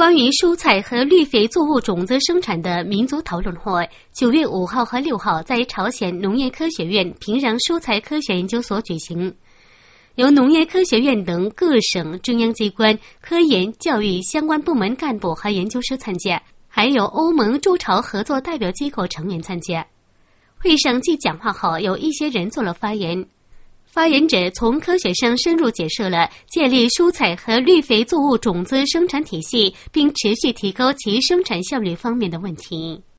关于蔬菜和绿肥作物种子生产的民族讨论会9月5号和6号在朝鲜农业科学院平壤蔬菜科学研究所举行，由农业科学院等各省中央机关、科研、教育相关部门干部和研究师参加，还有欧盟驻朝合作代表机构成员参加。会上继讲话后，有一些人做了发言。发言者从科学上深入解释了建立蔬菜和绿肥作物种子生产体系并持续提高其生产效率方面的问题。